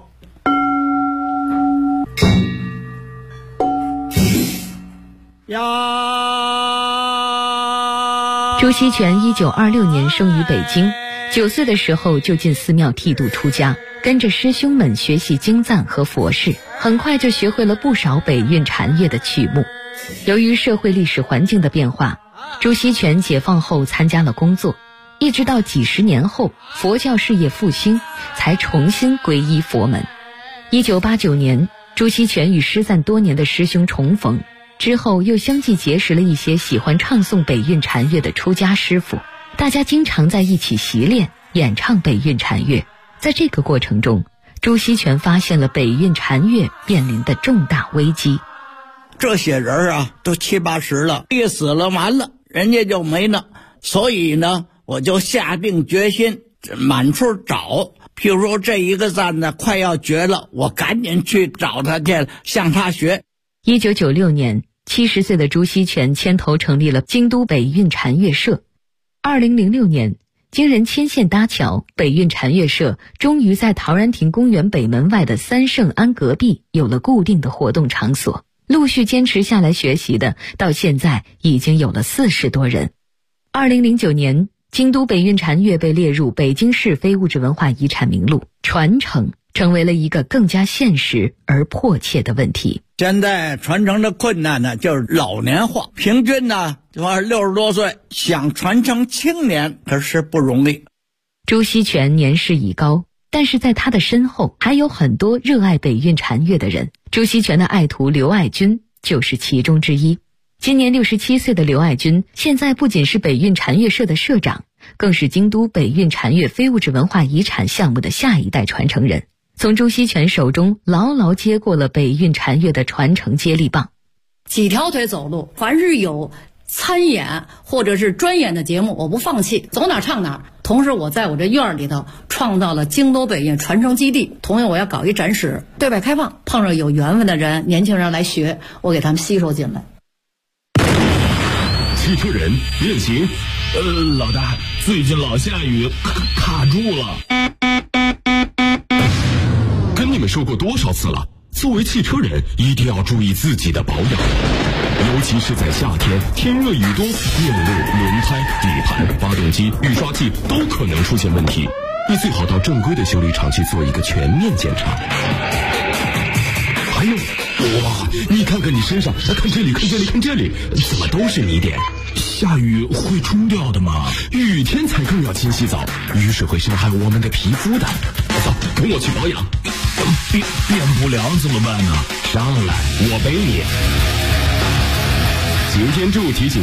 朱锡全1926年生于北京，9岁的时候就进寺庙剃度出家，跟着师兄们学习经赞和佛事，很快就学会了不少北韵禅乐的曲目。由于社会历史环境的变化，朱锡全解放后参加了工作，一直到几十年后佛教事业复兴，才重新皈依佛门。1989年，朱锡全与师赞多年的师兄重逢，之后又相继结识了一些喜欢唱诵北韵禅乐的出家师傅，大家经常在一起习练演唱北韵禅乐。在这个过程中，朱锡全发现了北韵禅乐面临的重大危机。 这些人啊，都70、80了，一死了完了，人家就没了。所以呢，我就下定决心满处找。譬如说这一个赞呢快要绝了，我赶紧去找他去，向他学。 1996年，70岁的朱锡全牵头成立了京都北韵禅乐社。2006年，经人牵线搭桥，北韵禅乐社终于在陶然亭公园北门外的三圣庵隔壁有了固定的活动场所。陆续坚持下来学习的，到现在已经有了40多人。2009年，京都北韵禅乐被列入北京市非物质文化遗产名录，传承成为了一个更加现实而迫切的问题。 现在传承的困难呢，就是老年化，平均呢60多岁，想传承青年可是不容易。 朱锡全年事已高，但是在他的身后还有很多热爱北韵禅乐的人。朱锡全的爱徒刘爱军就是其中之一。今年67岁的刘爱军，现在不仅是北韵禅乐社的社长，更是京都北韵禅乐非物质文化遗产项目的下一代传承人，从朱锡全手中牢牢接过了北韵禅乐的传承接力棒。 几条腿走路，凡是有参演或者是专演的节目，我不放弃，走哪唱哪。同时我在我这院里头创造了京都北韵传承基地，同样我要搞一展示，对外开放，碰上有缘分的人，年轻人来学，我给他们吸收进来。 汽车人练行。 老大，最近老下雨，卡住了。 跟你们说过多少次了，作为汽车人一定要注意自己的保养，尤其是在夏天，天热雨多，电路、轮胎、底盘、发动机、雨刷器都可能出现问题。你最好到正规的修理厂去做一个全面检查。还有， 哇，你看看你身上，看这里，看这里，看这里，怎么都是泥点？下雨会冲掉的吗？雨天才更要勤洗澡，雨水会伤害我们的皮肤的。走，跟我去保养。变不了怎么办呢？上来，我背你。 擎天柱提醒